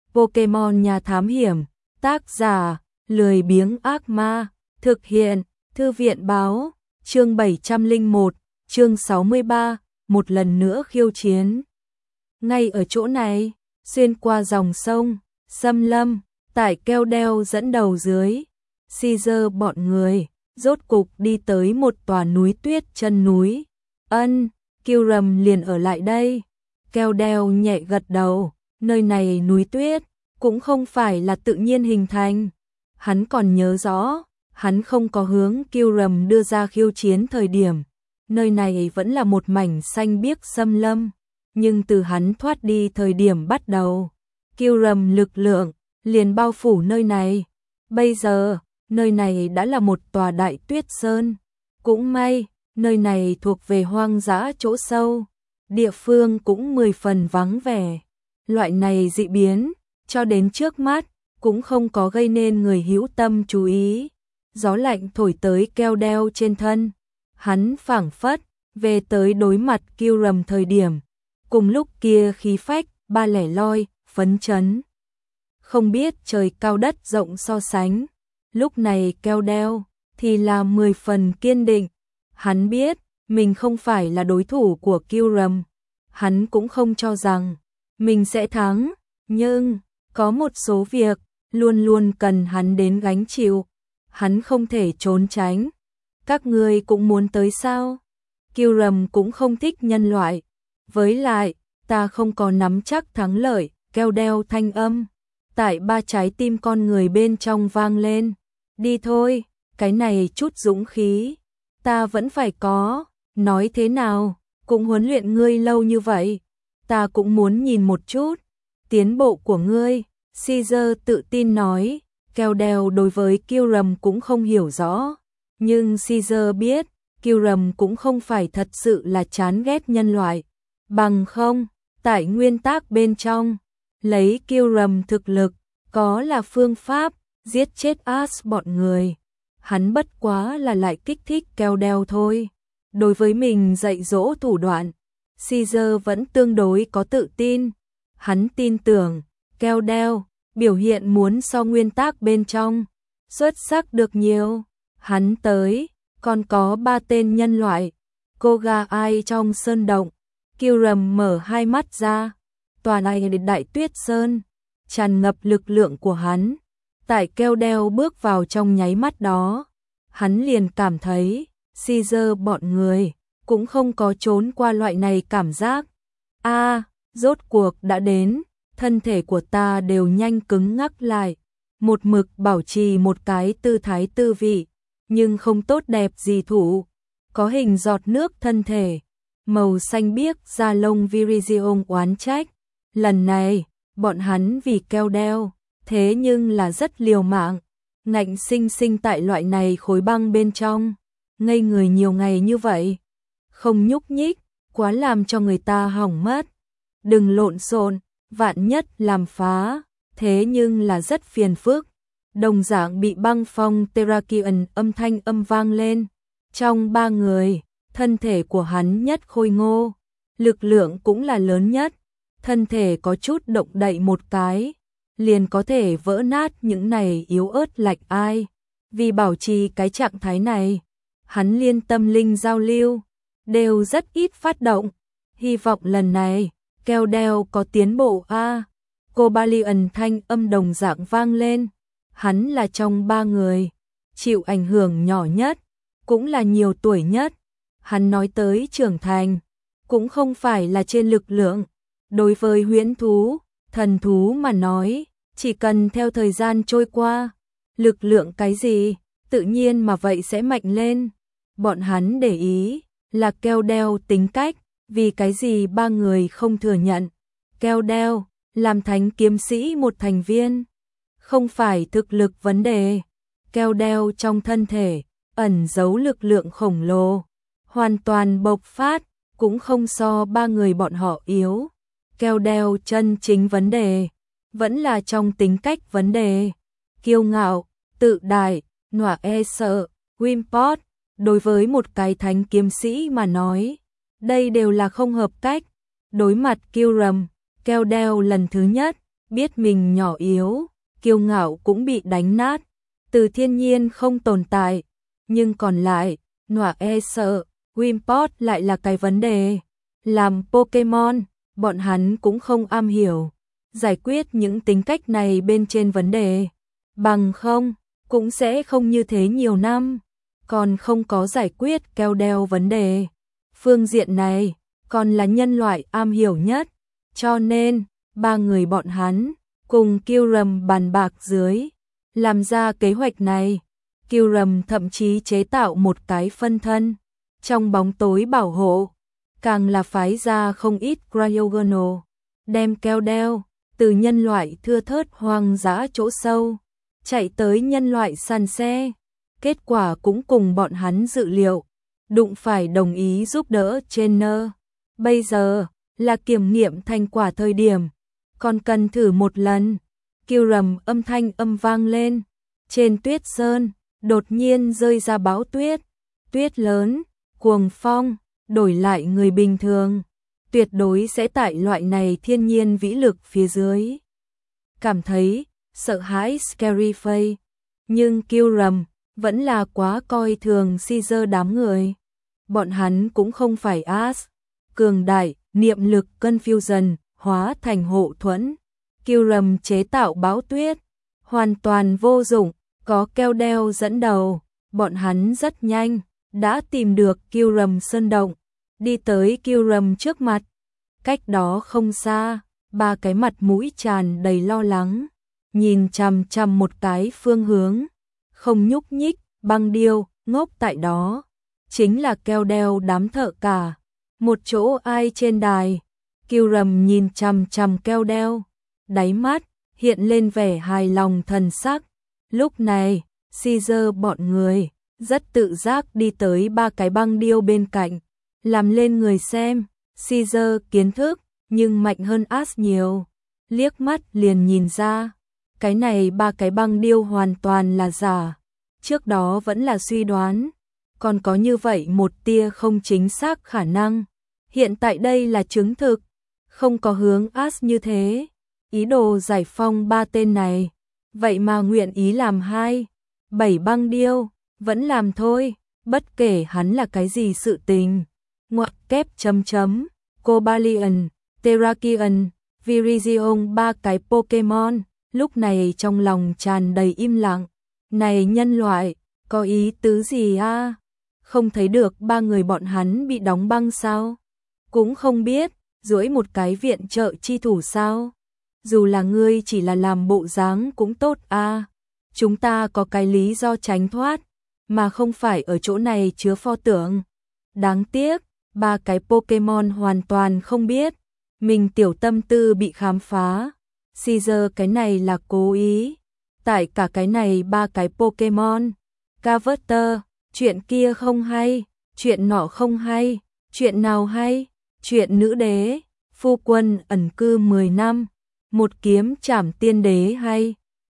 Pokemon Nhà Thám Hiểm, tác giả, lười biếng ác ma, thực hiện, Thư viện báo, chương 701, chương 63, một lần nữa khiêu chiến. Ngay ở chỗ này, xuyên qua dòng sông, xâm lâm, tại keo đeo dẫn đầu dưới, Caesar bọn người, rốt cục đi tới một tòa núi tuyết chân núi. Kyurem liền ở lại đây. Keo đeo nhẹ gật đầu, nơi này núi tuyết, cũng không phải là tự nhiên hình thành. Hắn còn nhớ rõ, hắn không có hướng Kyurem đưa ra khiêu chiến thời điểm. Nơi này vẫn là một mảnh xanh biếc xâm lâm, nhưng từ hắn thoát đi thời điểm bắt đầu, Kyurem lực lượng liền bao phủ nơi này. Bây giờ, nơi này đã là một tòa đại tuyết sơn. Cũng may, nơi này thuộc về hoang dã chỗ sâu, địa phương cũng 10 phần vắng vẻ. Loại này dị biến, cho đến trước mắt, cũng không có gây nên người hữu tâm chú ý. Gió lạnh thổi tới keo đeo trên thân. Hắn phảng phất, về tới đối mặt Kyurem thời điểm. Cùng lúc kia khí phách, ba lẻ loi, phấn chấn. Không biết trời cao đất rộng so sánh. Lúc này keo đeo, thì là 10 phần kiên định. Hắn biết, mình không phải là đối thủ của Kyurem. Hắn cũng không cho rằng mình sẽ thắng, nhưng có một số việc luôn luôn cần hắn đến gánh chịu. Hắn không thể trốn tránh. Các ngươi cũng muốn tới sao? Kyurem cũng không thích nhân loại. Với lại, ta không có nắm chắc thắng lợi, keo đeo thanh âm. Tại ba trái tim con người bên trong vang lên. Đi thôi, cái này chút dũng khí, ta vẫn phải có. Nói thế nào, cũng huấn luyện ngươi lâu như vậy. Ta cũng muốn nhìn một chút tiến bộ của ngươi. Caesar tự tin nói. Keo đeo đối với Kyurem cũng không hiểu rõ. Nhưng Caesar biết, Kyurem cũng không phải thật sự là chán ghét nhân loại. Bằng không, tại nguyên tắc bên trong, lấy Kyurem thực lực, có là phương pháp giết chết Ash bọn người. Hắn bất quá là lại kích thích keo đeo thôi. Đối với mình dạy dỗ thủ đoạn, Caesar vẫn tương đối có tự tin. Hắn tin tưởng, keo đeo, biểu hiện muốn so nguyên tắc bên trong, xuất sắc được nhiều. Hắn tới, còn có 3 tên nhân loại. Koga ai trong sơn động. Kyurem mở hai mắt ra. Tòa này đại tuyết sơn, tràn ngập lực lượng của hắn. Tại keo đeo bước vào trong nháy mắt đó, hắn liền cảm thấy, Caesar bọn người, cũng không có trốn qua loại này cảm giác. Rốt cuộc đã đến, thân thể của ta đều nhanh cứng ngắc lại. Một mực bảo trì một cái tư thái tư vị, nhưng không tốt đẹp gì thủ. Có hình giọt nước thân thể, màu xanh biếc da lông Virizion oán trách. Lần này, bọn hắn vì keo đeo, thế nhưng là rất liều mạng, ngạnh sinh sinh tại loại này khối băng bên trong, ngây người nhiều ngày như vậy, không nhúc nhích, quá làm cho người ta hỏng mất. Đừng lộn xộn, vạn nhất làm phá, thế nhưng là rất phiền phức. Đồng dạng bị băng phong Terrakion âm thanh âm vang lên. Trong 3 người, thân thể của hắn nhất khôi ngô, lực lượng cũng là lớn nhất, thân thể có chút động đậy một cái, liền có thể vỡ nát những này yếu ớt lạch ai. Vì bảo trì cái trạng thái này, hắn liên tâm linh giao lưu, đều rất ít phát động. Hy vọng lần này, keo đeo có tiến bộ Cobalion thanh âm đồng dạng vang lên. Hắn là trong 3 người, chịu ảnh hưởng nhỏ nhất, cũng là nhiều tuổi nhất. Hắn nói tới trưởng thành, cũng không phải là trên lực lượng. Đối với huyễn thú, thần thú mà nói, chỉ cần theo thời gian trôi qua, lực lượng cái gì, tự nhiên mà vậy sẽ mạnh lên. Bọn hắn để ý, là keo đeo tính cách, vì cái gì 3 người không thừa nhận. Keo đeo, làm thánh kiếm sĩ một thành viên, không phải thực lực vấn đề. Keo đeo trong thân thể, ẩn giấu lực lượng khổng lồ, hoàn toàn bộc phát, cũng không so 3 người bọn họ yếu. Keo đeo chân chính vấn đề, vẫn là trong tính cách vấn đề. Kiêu ngạo, tự đại, nọa sợ, Wimpod, đối với một cái thánh kiếm sĩ mà nói, đây đều là không hợp cách. Đối mặt Kyurem, keo đeo lần thứ nhất, biết mình nhỏ yếu, kiêu ngạo cũng bị đánh nát, từ thiên nhiên không tồn tại, nhưng còn lại, Nọa e sợ, Wimpod lại là cái vấn đề. Làm Pokemon, bọn hắn cũng không am hiểu giải quyết những tính cách này bên trên vấn đề. Bằng không, cũng sẽ không như thế nhiều năm, còn không có giải quyết Keldeo vấn đề. Phương diện này, còn là nhân loại am hiểu nhất, cho nên, ba người bọn hắn, cùng Kyurem bàn bạc dưới, làm ra kế hoạch này. Kyurem thậm chí chế tạo một cái phân thân, trong bóng tối bảo hộ, càng là phái ra không ít Cryogonal, đem Keldeo từ nhân loại thưa thớt hoang dã chỗ sâu, chạy tới nhân loại săn xe. Kết quả cũng cùng bọn hắn dự liệu, đụng phải đồng ý giúp đỡ trainer. Bây giờ, là kiểm nghiệm thành quả thời điểm, còn cần thử một lần. Kyurem âm thanh vang lên, trên tuyết sơn, đột nhiên rơi ra bão tuyết, tuyết lớn, cuồng phong, đổi lại người bình thường, tuyệt đối sẽ tại loại này thiên nhiên vĩ lực phía dưới cảm thấy sợ hãi scary face, nhưng Kyurem vẫn là quá coi thường Caesar đám người. Bọn hắn cũng không phải as cường đại, niệm lực confusion hóa thành hộ thuẫn. Kyurem chế tạo bão tuyết hoàn toàn vô dụng, có Keldeo dẫn đầu, bọn hắn rất nhanh đã tìm được Kyurem sơn động, đi tới Kyurem trước mặt. Cách đó không xa, ba cái mặt mũi tràn đầy lo lắng, nhìn chằm chằm một cái phương hướng, không nhúc nhích, băng điêu, ngốc tại đó. Chính là Keldeo đám thợ cả, một chỗ ai trên đài. Kyurem nhìn chằm chằm Keldeo, đáy mắt hiện lên vẻ hài lòng thần sắc. Lúc này, Caesar bọn người rất tự giác đi tới ba cái băng điêu bên cạnh, làm lên người xem. Caesar kiến thức, nhưng mạnh hơn As nhiều, liếc mắt liền nhìn ra, cái này ba cái băng điêu hoàn toàn là giả. Trước đó vẫn là suy đoán, còn có như vậy một tia không chính xác khả năng. Hiện tại đây là chứng thực, không có hướng As như thế, ý đồ giải phong ba tên này, vậy mà nguyện ý làm 7 băng điêu, vẫn làm thôi, bất kể hắn là cái gì sự tình. Ngoặc kép chấm, Cobalion, Terrakion, Virizion, ba cái Pokemon, lúc này trong lòng tràn đầy im lặng. Này nhân loại, có ý tứ gì a? Không thấy được ba người bọn hắn bị đóng băng sao? Cũng không biết, duỗi một cái viện trợ chi thủ sao? Dù là ngươi chỉ là làm bộ dáng cũng tốt a. Chúng ta có cái lý do tránh thoát, mà không phải ở chỗ này chứa pho tượng. Đáng tiếc, ba cái Pokemon hoàn toàn không biết, mình tiểu tâm tư bị khám phá. Caesar cái này là cố ý. Tại cả cái này ba cái Pokemon. Carver, chuyện kia không hay, chuyện nọ không hay, chuyện nào hay, chuyện nữ đế, phu quân ẩn cư 10 năm, một kiếm trảm tiên đế hay.